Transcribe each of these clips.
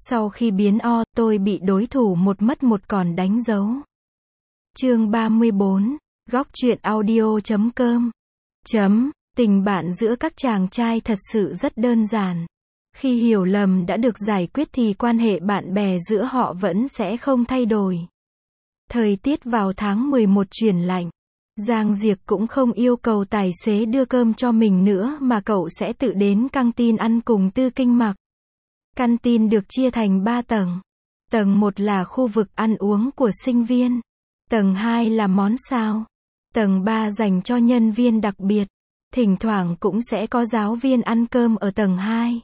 Sau khi biến O, tôi bị đối thủ một mất một còn đánh dấu. Chương 34, góc truyện audio.com. Tình bạn giữa các chàng trai thật sự rất đơn giản. Khi hiểu lầm đã được giải quyết thì quan hệ bạn bè giữa họ vẫn sẽ không thay đổi. Thời tiết vào tháng 11 chuyển lạnh. Giang Diệc cũng không yêu cầu tài xế đưa cơm cho mình nữa mà cậu sẽ tự đến căng tin ăn cùng Tư Kinh Mặc. Căng tin được chia thành 3 tầng. Tầng 1 là khu vực ăn uống của sinh viên. Tầng 2 là món xào. Tầng 3 dành cho nhân viên đặc biệt. Thỉnh thoảng cũng sẽ có giáo viên ăn cơm ở tầng 2.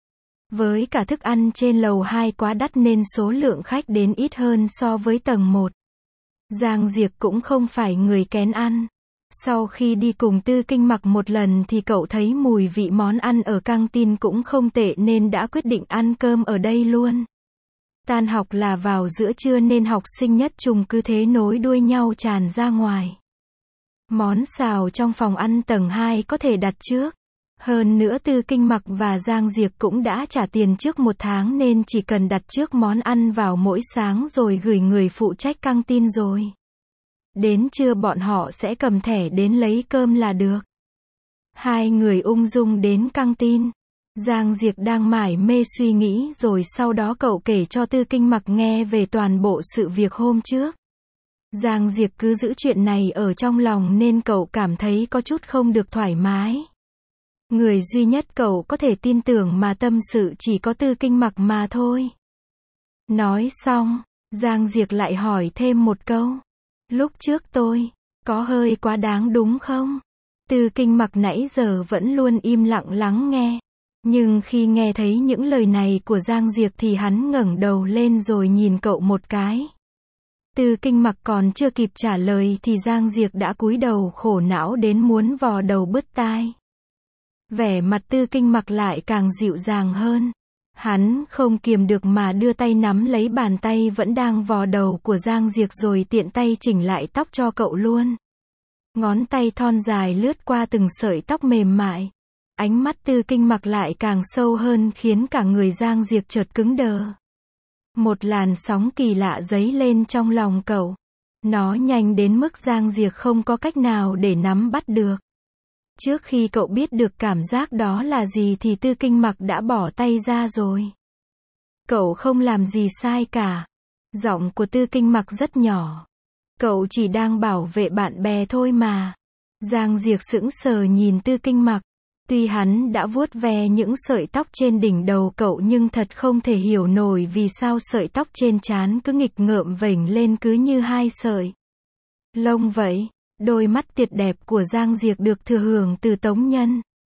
Với cả thức ăn trên lầu 2 quá đắt nên số lượng khách đến ít hơn so với tầng 1. Giang Diệc cũng không phải người kén ăn. Sau khi đi cùng Tư Kinh Mặc một lần thì cậu thấy mùi vị món ăn ở căng tin cũng không tệ nên đã quyết định ăn cơm ở đây luôn. Tan học là vào giữa trưa nên học sinh nhất chung cứ thế nối đuôi nhau tràn ra ngoài. Món xào trong phòng ăn tầng 2 có thể đặt trước. Hơn nữa Tư Kinh Mặc và Giang Diệc cũng đã trả tiền trước 1 tháng nên chỉ cần đặt trước món ăn vào mỗi sáng rồi gửi người phụ trách căng tin rồi. Đến trưa bọn họ sẽ cầm thẻ đến lấy cơm là được. Hai người ung dung đến căng tin. Giang Diệc đang mải mê suy nghĩ rồi sau đó cậu kể cho Tư Kinh Mặc nghe về toàn bộ sự việc hôm trước. Giang Diệc cứ giữ chuyện này ở trong lòng nên cậu cảm thấy có chút không được thoải mái. Người duy nhất cậu có thể tin tưởng mà tâm sự chỉ có Tư Kinh Mặc mà thôi. Nói xong, Giang Diệc lại hỏi thêm một câu. Lúc trước tôi, có hơi quá đáng đúng không? Tư Kinh Mặc nãy giờ vẫn luôn im lặng lắng nghe. Nhưng khi nghe thấy những lời này của Giang Diệc thì hắn ngẩng đầu lên rồi nhìn cậu một cái. Tư Kinh Mặc còn chưa kịp trả lời thì Giang Diệc đã cúi đầu khổ não đến muốn vò đầu bứt tai. Vẻ mặt Tư Kinh Mặc lại càng dịu dàng hơn. Hắn không kiềm được mà đưa tay nắm lấy bàn tay vẫn đang vò đầu của Giang Diệc rồi tiện tay chỉnh lại tóc cho cậu luôn. Ngón tay thon dài lướt qua từng sợi tóc mềm mại. Ánh mắt Tư Kinh Mặc lại càng sâu hơn khiến cả người Giang Diệc chợt cứng đờ. Một làn sóng kỳ lạ dấy lên trong lòng cậu. Nó nhanh đến mức Giang Diệc không có cách nào để nắm bắt được. Trước khi cậu biết được cảm giác đó là gì thì Tư Kinh Mặc đã bỏ tay ra rồi. Cậu không làm gì sai cả. Giọng của Tư Kinh Mặc rất nhỏ. Cậu chỉ đang bảo vệ bạn bè thôi mà. Giang Diệc sững sờ nhìn Tư Kinh Mặc. Tuy hắn đã vuốt ve những sợi tóc trên đỉnh đầu cậu nhưng thật không thể hiểu nổi vì sao sợi tóc trên trán cứ nghịch ngợm vểnh lên cứ như 2 sợi lông vậy. Đôi mắt tuyệt đẹp của Giang Diệc được thừa hưởng từ Tống Nhân.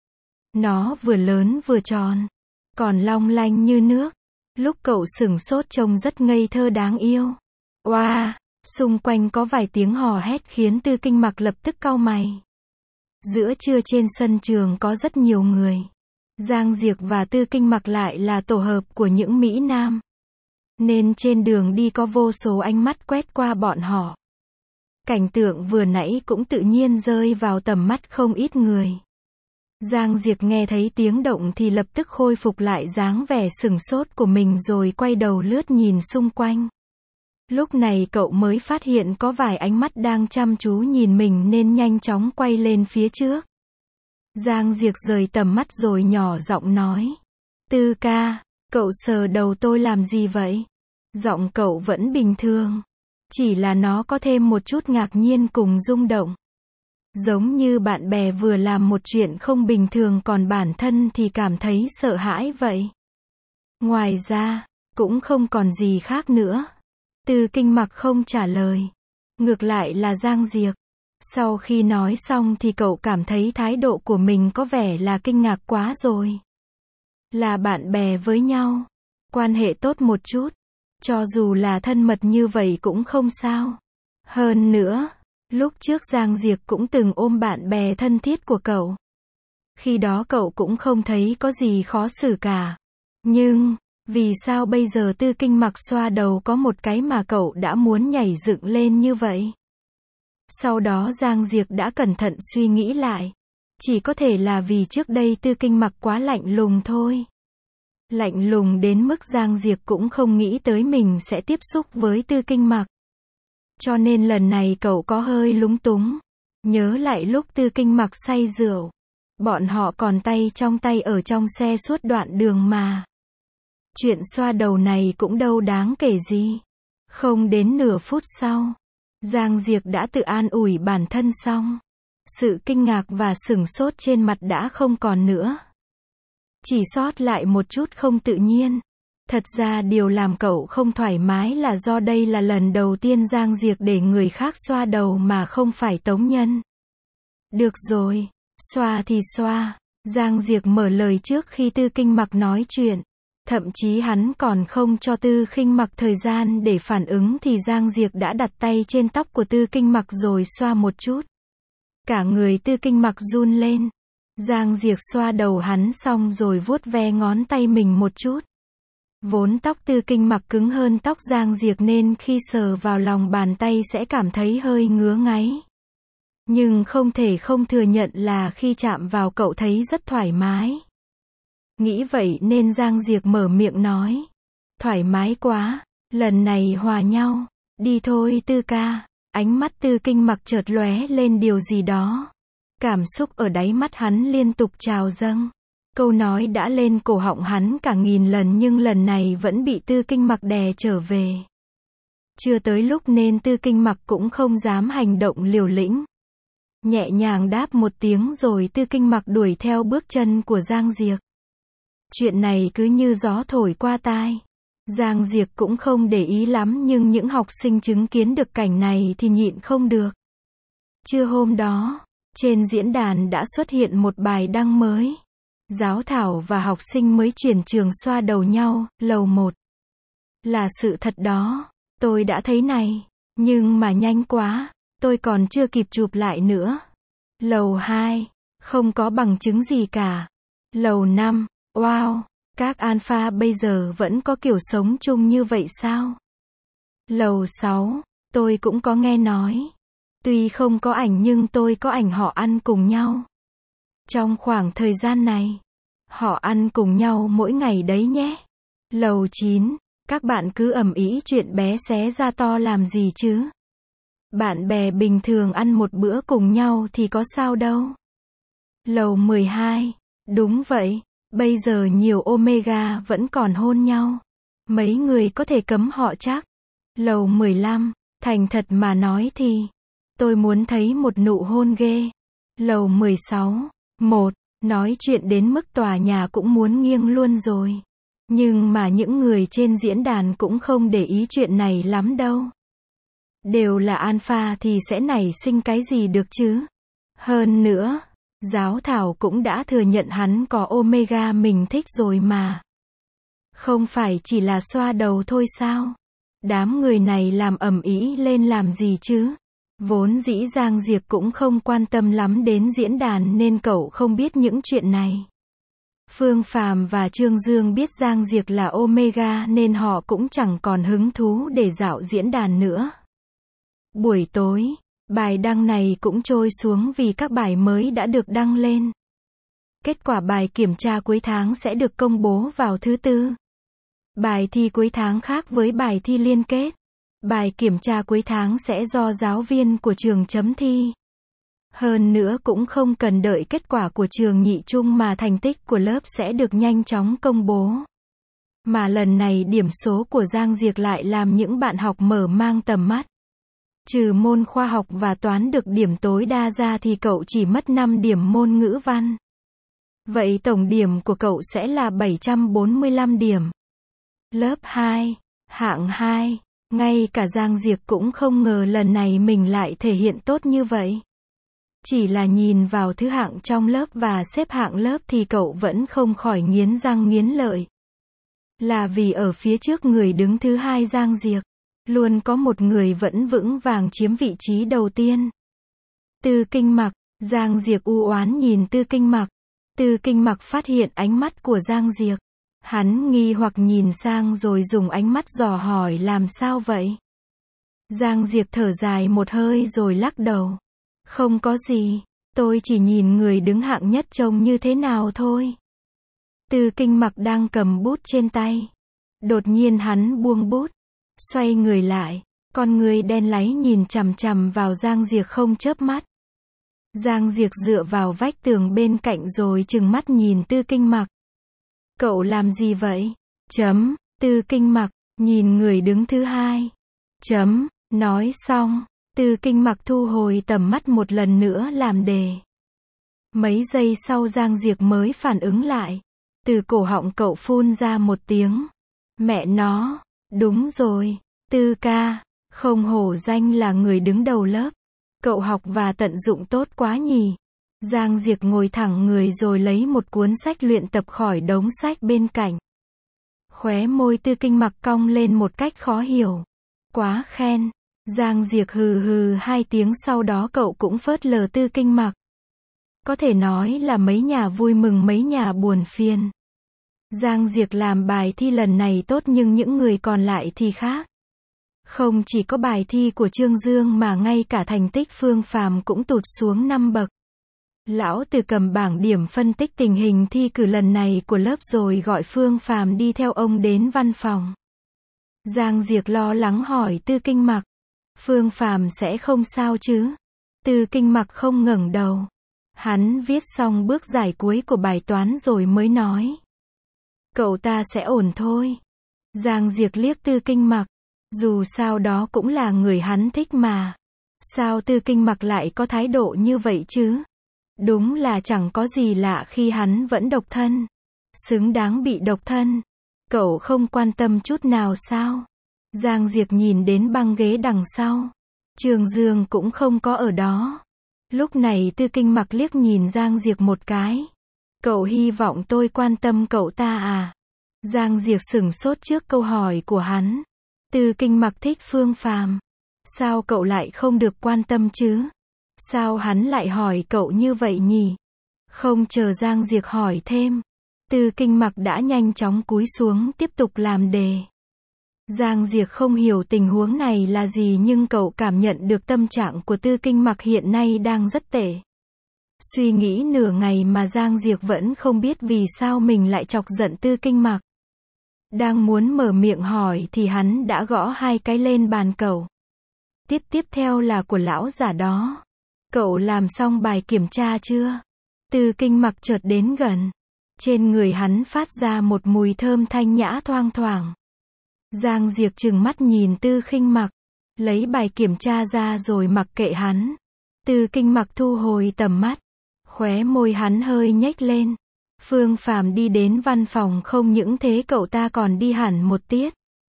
Nó vừa lớn vừa tròn, còn long lanh như nước. Lúc cậu sửng sốt trông rất ngây thơ đáng yêu. Oa, xung quanh có vài tiếng hò hét khiến Tư Kinh Mặc lập tức cau mày. Giữa trưa trên sân trường có rất nhiều người. Giang Diệc và Tư Kinh Mặc lại là tổ hợp của những Mỹ Nam. Nên trên đường đi có vô số ánh mắt quét qua bọn họ. Cảnh tượng vừa nãy cũng tự nhiên rơi vào tầm mắt không ít người. Giang Diệc nghe thấy tiếng động thì lập tức khôi phục lại dáng vẻ sửng sốt của mình rồi quay đầu lướt nhìn xung quanh. Lúc này cậu mới phát hiện có vài ánh mắt đang chăm chú nhìn mình nên nhanh chóng quay lên phía trước. Giang Diệc rời tầm mắt rồi nhỏ giọng nói. Tư ca, cậu sờ đầu tôi làm gì vậy? Giọng cậu vẫn bình thường. Chỉ là nó có thêm một chút ngạc nhiên cùng rung động. Giống như bạn bè vừa làm một chuyện không bình thường còn bản thân thì cảm thấy sợ hãi vậy. Ngoài ra, cũng không còn gì khác nữa. Tư Kinh Mặc không trả lời. Ngược lại là Giang Diệc. Sau khi nói xong thì cậu cảm thấy thái độ của mình có vẻ là kinh ngạc quá rồi. Là bạn bè với nhau. Quan hệ tốt một chút. Cho dù là thân mật như vậy cũng không sao. Hơn nữa, lúc trước Giang Diệc cũng từng ôm bạn bè thân thiết của cậu. Khi đó cậu cũng không thấy có gì khó xử cả. Nhưng, vì sao bây giờ Tư Kinh Mặc xoa đầu có một cái mà cậu đã muốn nhảy dựng lên như vậy? Sau đó Giang Diệc đã cẩn thận suy nghĩ lại. Chỉ có thể là vì trước đây Tư Kinh Mặc quá lạnh lùng thôi. Lạnh lùng đến mức Giang Diệp cũng không nghĩ tới mình sẽ tiếp xúc với Tư Kinh Mặc. Cho nên lần này cậu có hơi lúng túng. Nhớ lại lúc Tư Kinh Mặc say rượu. Bọn họ còn tay trong tay ở trong xe suốt đoạn đường mà. Chuyện xoa đầu này cũng đâu đáng kể gì. Không đến nửa phút sau, Giang Diệp đã tự an ủi bản thân xong. Sự kinh ngạc và sửng sốt trên mặt đã không còn nữa. Chỉ sót lại một chút không tự nhiên. Thật ra điều làm cậu không thoải mái là do đây là lần đầu tiên Giang Diệp để người khác xoa đầu mà không phải Tống Nhân. Được rồi, xoa thì xoa. Giang Diệp mở lời trước khi Tư Kinh Mặc nói chuyện. Thậm chí hắn còn không cho Tư Kinh Mặc thời gian để phản ứng thì Giang Diệp đã đặt tay trên tóc của Tư Kinh Mặc rồi xoa một chút. Cả người Tư Kinh Mặc run lên. Giang Diệp xoa đầu hắn xong rồi vuốt ve ngón tay mình một chút. Vốn tóc Tư Kinh Mặc cứng hơn tóc Giang Diệp nên khi sờ vào lòng bàn tay sẽ cảm thấy hơi ngứa ngáy. Nhưng không thể không thừa nhận là khi chạm vào cậu thấy rất thoải mái. Nghĩ vậy nên Giang Diệp mở miệng nói. Thoải mái quá, lần này hòa nhau. Đi thôi Tư ca. Ánh mắt Tư Kinh Mặc chợt lóe lên điều gì đó. Cảm xúc ở đáy mắt hắn liên tục trào dâng. Câu nói đã lên cổ họng hắn cả nghìn lần nhưng lần này vẫn bị Tư Kinh Mặc đè trở về. Chưa tới lúc nên Tư Kinh Mặc cũng không dám hành động liều lĩnh. Nhẹ nhàng đáp một tiếng rồi Tư Kinh Mặc đuổi theo bước chân của Giang Diệp. Chuyện này cứ như gió thổi qua tai. Giang Diệp cũng không để ý lắm nhưng những học sinh chứng kiến được cảnh này thì nhịn không được. Trưa hôm đó, trên diễn đàn đã xuất hiện một bài đăng mới. Giáo thảo và học sinh mới chuyển trường xoa đầu nhau, lầu 1. Là sự thật đó, tôi đã thấy này, nhưng mà nhanh quá, tôi còn chưa kịp chụp lại nữa. Lầu 2, không có bằng chứng gì cả. Lầu 5, wow, các alpha bây giờ vẫn có kiểu sống chung như vậy sao? Lầu 6, tôi cũng có nghe nói. Tuy không có ảnh nhưng tôi có ảnh họ ăn cùng nhau. Trong khoảng thời gian này, họ ăn cùng nhau mỗi ngày đấy nhé. Lầu 9, các bạn cứ ầm ĩ chuyện bé xé ra to làm gì chứ? Bạn bè bình thường ăn một bữa cùng nhau thì có sao đâu. Lầu 12, đúng vậy, bây giờ nhiều Omega vẫn còn hôn nhau. Mấy người có thể cấm họ chắc. Lầu 15, thành thật mà nói thì, tôi muốn thấy một nụ hôn ghê. Lầu 16, nói chuyện đến mức tòa nhà cũng muốn nghiêng luôn rồi. Nhưng mà những người trên diễn đàn cũng không để ý chuyện này lắm đâu. Đều là alpha thì sẽ nảy sinh cái gì được chứ? Hơn nữa, giáo thảo cũng đã thừa nhận hắn có Omega mình thích rồi mà. Không phải chỉ là xoa đầu thôi sao? Đám người này làm ầm ĩ lên làm gì chứ? Vốn dĩ Giang Diệp cũng không quan tâm lắm đến diễn đàn nên cậu không biết những chuyện này. Phương Phàm và Trương Dương biết Giang Diệp là Omega nên họ cũng chẳng còn hứng thú để dạo diễn đàn nữa. Buổi tối, bài đăng này cũng trôi xuống vì các bài mới đã được đăng lên. Kết quả bài kiểm tra cuối tháng sẽ được công bố vào thứ Tư. Bài thi cuối tháng khác với bài thi liên kết. Bài kiểm tra cuối tháng sẽ do giáo viên của trường chấm thi. Hơn nữa cũng không cần đợi kết quả của trường nhị trung mà thành tích của lớp sẽ được nhanh chóng công bố. Mà lần này điểm số của Giang Diệp lại làm những bạn học mở mang tầm mắt. Trừ môn khoa học và toán được điểm tối đa ra thì cậu chỉ mất 5 điểm môn ngữ văn. Vậy tổng điểm của cậu sẽ là 745 điểm. Lớp 2, hạng 2. Ngay cả Giang Diệp cũng không ngờ lần này mình lại thể hiện tốt như vậy. Chỉ là nhìn vào thứ hạng trong lớp và xếp hạng lớp thì cậu vẫn không khỏi nghiến răng nghiến lợi. Là vì ở phía trước người đứng thứ hai Giang Diệp, luôn có một người vẫn vững vàng chiếm vị trí đầu tiên. Tư Kinh Mặc. Giang Diệp u oán nhìn Tư Kinh Mặc. Tư Kinh Mặc phát hiện ánh mắt của Giang Diệp. Hắn nghi hoặc nhìn sang rồi dùng ánh mắt dò hỏi làm sao vậy? Giang Diệp thở dài một hơi rồi lắc đầu. Không có gì, tôi chỉ nhìn người đứng hạng nhất trông như thế nào thôi. Tư Kinh Mặc đang cầm bút trên tay. Đột nhiên hắn buông bút, xoay người lại, con người đen láy nhìn chằm chằm vào Giang Diệc không chớp mắt. Giang Diệc dựa vào vách tường bên cạnh rồi trừng mắt nhìn Tư Kinh Mặc. Cậu làm gì vậy? Tư Kinh Mặc, nhìn người đứng thứ hai. Nói xong, Tư Kinh Mặc thu hồi tầm mắt một lần nữa làm đề. Mấy giây sau Giang Diệc mới phản ứng lại. Từ cổ họng cậu phun ra một tiếng. Mẹ nó, đúng rồi, Tư ca, không hổ danh là người đứng đầu lớp. Cậu học và tận dụng tốt quá nhỉ. Giang Diệc ngồi thẳng người rồi lấy một cuốn sách luyện tập khỏi đống sách bên cạnh. Khóe môi Tư Kinh Mặc cong lên một cách khó hiểu. Quá khen. Giang Diệc hừ hừ hai tiếng, sau đó cậu cũng phớt lờ Tư Kinh Mặc. Có thể nói là mấy nhà vui mừng mấy nhà buồn phiền. Giang Diệc làm bài thi lần này tốt nhưng những người còn lại thì khác. Không chỉ có bài thi của Trương Dương mà ngay cả thành tích Phương Phàm cũng tụt xuống 5 bậc. Lão Từ cầm bảng điểm phân tích tình hình thi cử lần này của lớp rồi gọi Phương Phàm đi theo ông đến văn phòng. Giang Diệc lo lắng hỏi Tư Kinh Mặc. Phương Phàm sẽ không sao chứ? Tư Kinh Mặc không ngẩng đầu. Hắn viết xong bước giải cuối của bài toán rồi mới nói. Cậu ta sẽ ổn thôi. Giang Diệc liếc Tư Kinh Mặc. Dù sao đó cũng là người hắn thích mà. Sao Tư Kinh Mặc lại có thái độ như vậy chứ? Đúng là chẳng có gì lạ khi hắn vẫn độc thân. Xứng đáng bị độc thân. Cậu không quan tâm chút nào sao? Giang Diệc nhìn đến băng ghế đằng sau. Trương Dương cũng không có ở đó. Lúc này Tư Kinh Mặc liếc nhìn Giang Diệc một cái. Cậu hy vọng tôi quan tâm cậu ta à? Giang Diệc sửng sốt trước câu hỏi của hắn. Tư Kinh Mặc thích Phương Phàm. Sao cậu lại không được quan tâm chứ? Sao hắn lại hỏi cậu như vậy nhỉ? Không chờ Giang Diệc hỏi thêm. Tư Kinh Mặc đã nhanh chóng cúi xuống tiếp tục làm đề. Giang Diệc không hiểu tình huống này là gì nhưng cậu cảm nhận được tâm trạng của Tư Kinh Mặc hiện nay đang rất tệ. Suy nghĩ nửa ngày mà Giang Diệc vẫn không biết vì sao mình lại chọc giận Tư Kinh Mặc. Đang muốn mở miệng hỏi thì hắn đã gõ hai cái lên bàn cậu. Tiết tiếp theo là của lão giả đó. Cậu làm xong bài kiểm tra chưa? Tư Kinh Mặc chợt đến gần. Trên người hắn phát ra một mùi thơm thanh nhã thoang thoảng. Giang Diệc trừng mắt nhìn Tư Kinh Mặc. Lấy bài kiểm tra ra rồi mặc kệ hắn. Tư Kinh Mặc thu hồi tầm mắt. Khóe môi hắn hơi nhếch lên. Phương Phàm đi đến văn phòng không những thế cậu ta còn đi hẳn một tiết.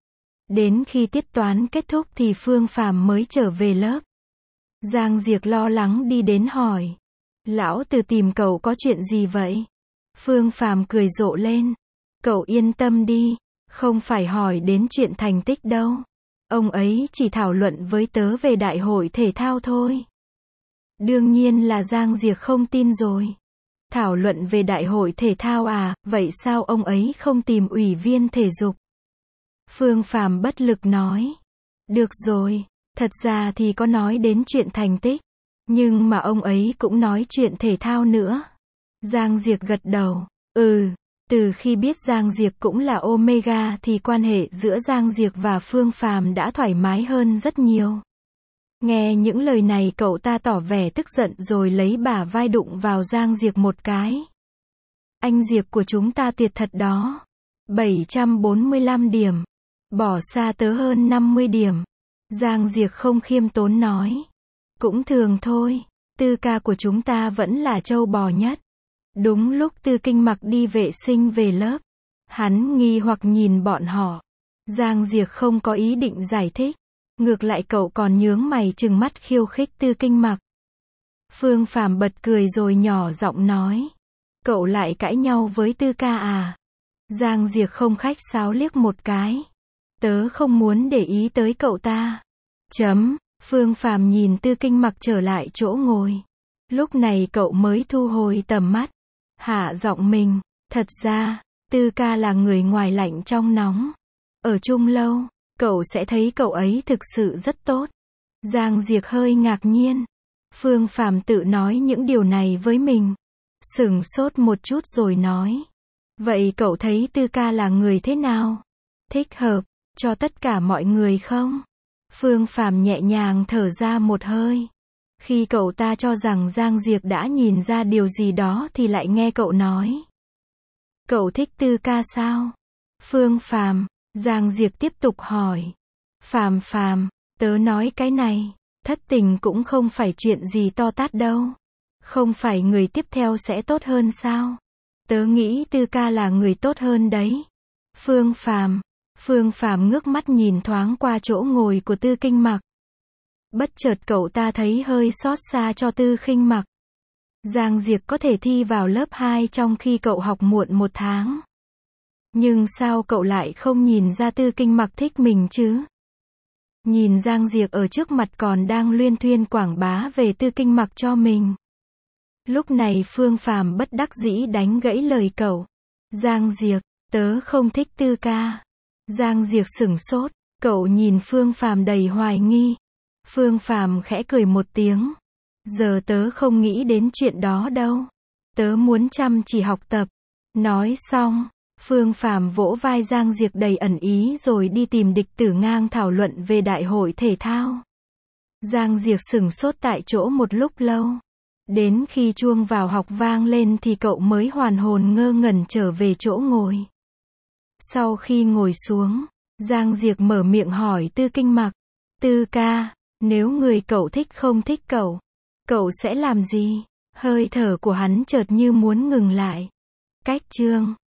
Đến khi tiết toán kết thúc thì Phương Phàm mới trở về lớp. Giang Diệc lo lắng đi đến hỏi. Lão Từ tìm cậu có chuyện gì vậy? Phương Phàm cười rộ lên. Cậu yên tâm đi, không phải hỏi đến chuyện thành tích đâu. Ông ấy chỉ thảo luận với tớ về đại hội thể thao thôi. Đương nhiên là Giang Diệc không tin rồi. Thảo luận về đại hội thể thao à, vậy sao ông ấy không tìm ủy viên thể dục? Phương Phàm bất lực nói. Được rồi, thật ra thì có nói đến chuyện thành tích. Nhưng mà ông ấy cũng nói chuyện thể thao nữa. Giang Diệc gật đầu. Từ khi biết Giang Diệc cũng là Omega thì quan hệ giữa Giang Diệc và Phương Phàm đã thoải mái hơn rất nhiều. Nghe những lời này cậu ta tỏ vẻ tức giận rồi lấy bả vai đụng vào Giang Diệc một cái. Anh Diệc của chúng ta tuyệt thật đó. 745 điểm. Bỏ xa tớ hơn 50 điểm. Giang Diệc không khiêm tốn nói. Cũng thường thôi. Tư ca của chúng ta vẫn là trâu bò nhất. Đúng lúc Tư Kinh Mặc đi vệ sinh về lớp. Hắn nghi hoặc nhìn bọn họ. Giang Diệc không có ý định giải thích. Ngược lại cậu còn nhướng mày trừng mắt khiêu khích Tư Kinh Mặc. Phương Phàm bật cười rồi nhỏ giọng nói. Cậu lại cãi nhau với Tư ca à? Giang Diệc không khách sáo liếc một cái. Tớ không muốn để ý tới cậu ta. Phương Phàm nhìn Tư Kinh Mặc trở lại chỗ ngồi. Lúc này cậu mới thu hồi tầm mắt. Hạ giọng mình. Thật ra, Tư ca là người ngoài lạnh trong nóng. Ở chung lâu, cậu sẽ thấy cậu ấy thực sự rất tốt. Giang Diệc hơi ngạc nhiên. Phương Phàm tự nói những điều này với mình. Sửng sốt một chút rồi nói. Vậy cậu thấy Tư ca là người thế nào? Thích hợp cho tất cả mọi người không? Phương Phàm nhẹ nhàng thở ra một hơi. Khi cậu ta cho rằng Giang Diệc đã nhìn ra điều gì đó thì lại nghe cậu nói. Cậu thích Tư ca sao? Phương Phàm, Giang Diệc tiếp tục hỏi. Phàm, tớ nói cái này, thất tình cũng không phải chuyện gì to tát đâu. Không phải người tiếp theo sẽ tốt hơn sao? Tớ nghĩ Tư ca là người tốt hơn đấy. Phương Phàm ngước mắt nhìn thoáng qua chỗ ngồi của Tư Kinh Mặc. Bất chợt cậu ta thấy hơi xót xa cho Tư Khinh Mặc. Giang Diệc có thể thi vào lớp 2 trong khi cậu học muộn 1 tháng. Nhưng sao cậu lại không nhìn ra Tư Kinh Mặc thích mình chứ? Nhìn Giang Diệc ở trước mặt còn đang luyên thuyên quảng bá về Tư Kinh Mặc cho mình. Lúc này Phương Phàm bất đắc dĩ đánh gãy lời cậu. Giang Diệc, tớ không thích Tư ca. Giang Diệc sửng sốt, cậu nhìn Phương Phàm đầy hoài nghi. Phương Phàm khẽ cười một tiếng. Giờ tớ không nghĩ đến chuyện đó đâu. Tớ muốn chăm chỉ học tập. Nói xong, Phương Phàm vỗ vai Giang Diệc đầy ẩn ý rồi đi tìm Địch Tử Ngang thảo luận về đại hội thể thao. Giang Diệc sửng sốt tại chỗ một lúc lâu. Đến khi chuông vào học vang lên thì cậu mới hoàn hồn ngơ ngẩn trở về chỗ ngồi. Sau khi ngồi xuống, Giang Diệc mở miệng hỏi Tư Kinh Mặc. Tư ca, nếu người cậu thích không thích cậu sẽ làm gì? Hơi thở của hắn chợt như muốn ngừng lại. Cách chương